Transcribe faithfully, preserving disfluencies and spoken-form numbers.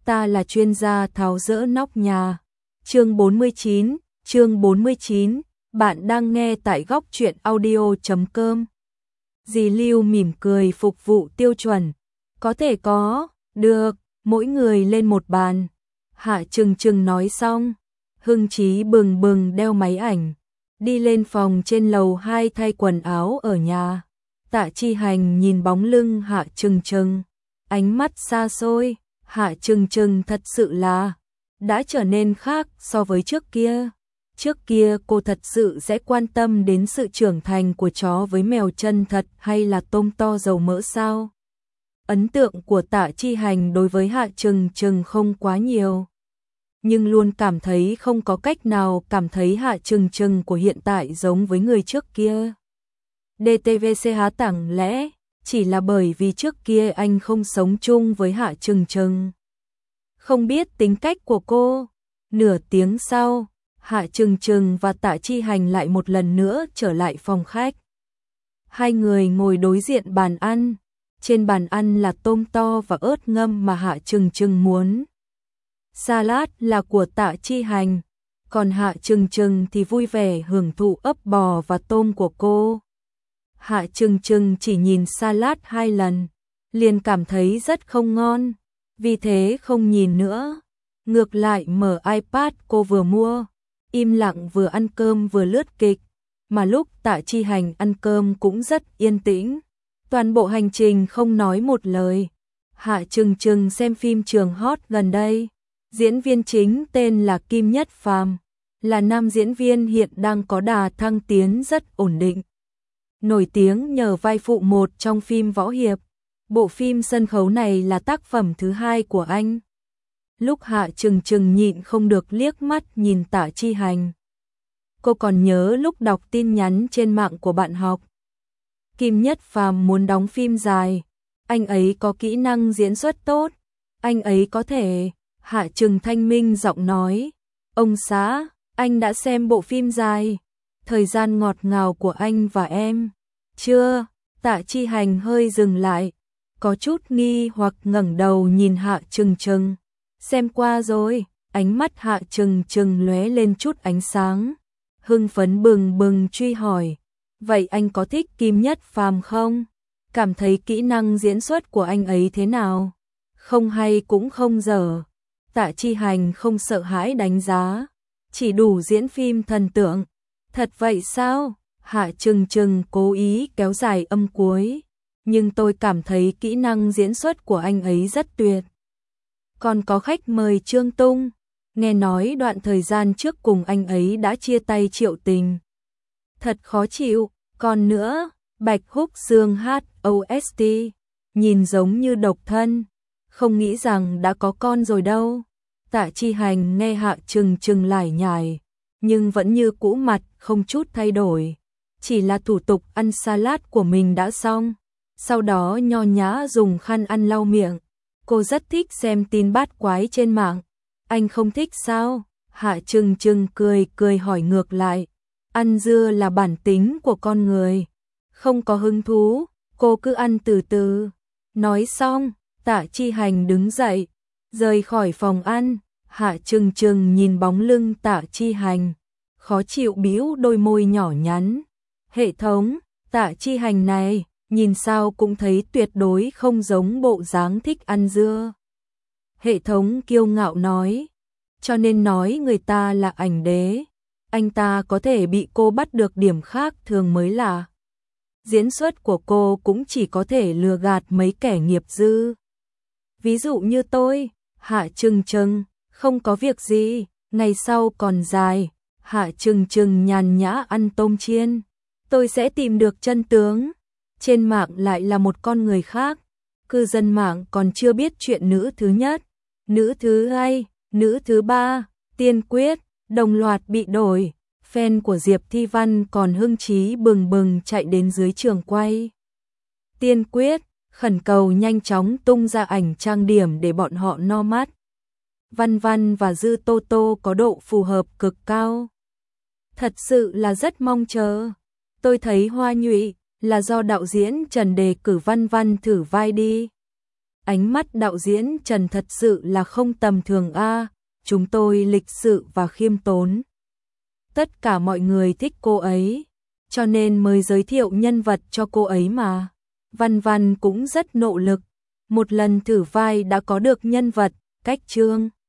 ta là chuyên gia tháo dỡ nóc nhà. Chương bốn mươi chín, chương bốn mươi chín, bạn đang nghe tại góc truyện audio chấm com. Dì Lưu mỉm cười phục vụ tiêu chuẩn. Có thể có, được, mỗi người lên một bàn. Hạ Trừng Trừng nói xong, hưng trí bừng bừng đeo máy ảnh, đi lên phòng trên lầu hai thay quần áo ở nhà. Tạ Chi Hành nhìn bóng lưng Hạ Trừng Trừng, ánh mắt xa xôi. Hạ Trừng Trừng thật sự là đã trở nên khác so với trước kia. Trước kia cô thật sự sẽ quan tâm đến sự trưởng thành của chó với mèo chân thật hay là tôm to dầu mỡ sao? Ấn tượng của Tạ Chi Hành đối với Hạ Trừng Trừng không quá nhiều, nhưng luôn cảm thấy không có cách nào cảm thấy Hạ Trừng Trừng của hiện tại giống với người trước kia. đê tê vê xê há tẳng lẽ chỉ là bởi vì trước kia anh không sống chung với Hạ Trừng Trừng, không biết tính cách của cô. Nửa tiếng sau, Hạ Trừng Trừng và Tạ Chi Hành lại một lần nữa trở lại phòng khách. Hai người ngồi đối diện bàn ăn. Trên bàn ăn là tôm to và ớt ngâm mà Hạ Trừng Trừng muốn. Salad là của Tạ Chi Hành, còn Hạ Trừng Trừng thì vui vẻ hưởng thụ ấp bò và tôm của cô. Hạ Trừng Trừng chỉ nhìn salad hai lần, liền cảm thấy rất không ngon, vì thế không nhìn nữa. Ngược lại mở iPad cô vừa mua, im lặng vừa ăn cơm vừa lướt kịch, mà lúc Tạ Chi Hành ăn cơm cũng rất yên tĩnh. Toàn bộ hành trình không nói một lời. Hạ Trừng Trừng xem phim trường hot gần đây. Diễn viên chính tên là Kim Nhất Phàm, là nam diễn viên hiện đang có đà thăng tiến rất ổn định. Nổi tiếng nhờ vai phụ một trong phim võ hiệp. Bộ phim sân khấu này là tác phẩm thứ hai của anh. Lúc Hạ Trừng Trừng nhịn không được liếc mắt nhìn Tạ Chi Hành. Cô còn nhớ lúc đọc tin nhắn trên mạng của bạn học. Kim Nhất Phàm muốn đóng phim dài, anh ấy có kỹ năng diễn xuất tốt, anh ấy có thể. Hạ Trừng thanh minh giọng nói, ông xã, anh đã xem bộ phim dài, thời gian ngọt ngào của anh và em. Chưa? Tạ Chi Hành hơi dừng lại, có chút nghi hoặc ngẩng đầu nhìn Hạ Trừng Trừng. Xem qua rồi. Ánh mắt Hạ Trừng Trừng lóe lên chút ánh sáng, hưng phấn bừng bừng truy hỏi, vậy anh có thích Kim Nhất Phàm không? Cảm thấy kỹ năng diễn xuất của anh ấy thế nào? Không hay cũng không dở. Tạ Chi Hành không sợ hãi đánh giá, chỉ đủ diễn phim thần tượng. Thật vậy sao? Hạ Trừng Trừng cố ý kéo dài âm cuối, nhưng tôi cảm thấy kỹ năng diễn xuất của anh ấy rất tuyệt. Còn có khách mời Trương Tung, nghe nói đoạn thời gian trước cùng anh ấy đã chia tay Triệu Tình. Thật khó chịu. Còn nữa, Bạch Húc Dương hát ô ét tê, nhìn giống như độc thân, không nghĩ rằng đã có con rồi đâu. Tạ Chi Hành nghe Hạ Trừng Trừng lải nhải, nhưng vẫn như cũ mặt không chút thay đổi. Chỉ là thủ tục ăn salad của mình đã xong, sau đó nho nhã dùng khăn ăn lau miệng. Cô rất thích xem tin bát quái trên mạng. Anh không thích sao? Hạ Trừng Trừng cười cười hỏi ngược lại. Ăn dưa là bản tính của con người, không có hứng thú, cô cứ ăn từ từ. Nói xong, Tạ Chi Hành đứng dậy, rời khỏi phòng ăn. Hạ Trừng Trừng nhìn bóng lưng Tạ Chi Hành, khó chịu bĩu đôi môi nhỏ nhắn. Hệ thống, Tạ Chi Hành này, nhìn sao cũng thấy tuyệt đối không giống bộ dáng thích ăn dưa. Hệ thống kiêu ngạo nói, cho nên nói người ta là ảnh đế. Anh ta có thể bị cô bắt được điểm khác thường mới lạ. Diễn xuất của cô cũng chỉ có thể lừa gạt mấy kẻ nghiệp dư. Ví dụ như tôi. Hạ Trừng Trừng, không có việc gì, ngày sau còn dài. Hạ Trừng Trừng nhàn nhã ăn tôm chiên. Tôi sẽ tìm được chân tướng. Trên mạng lại là một con người khác. Cư dân mạng còn chưa biết chuyện nữ thứ nhất, nữ thứ hai, nữ thứ ba, Tiên Quyết đồng loạt bị đổi. Fan của Diệp Thi Văn còn hưng trí bừng bừng chạy đến dưới trường quay Tiên Quyết, khẩn cầu nhanh chóng tung ra ảnh trang điểm để bọn họ no mắt. Văn Văn và Dư Tô Tô có độ phù hợp cực cao. Thật sự là rất mong chờ. Tôi thấy hoa nhụy là do đạo diễn Trần đề cử Văn Văn thử vai đi. ánh mắt đạo diễn Trần thật sự là không tầm thường a, chúng tôi lịch sự và khiêm tốn. Tất cả mọi người thích cô ấy, cho nên mới giới thiệu nhân vật cho cô ấy mà. Văn Văn cũng rất nỗ lực, một lần thử vai đã có được nhân vật, cách Trương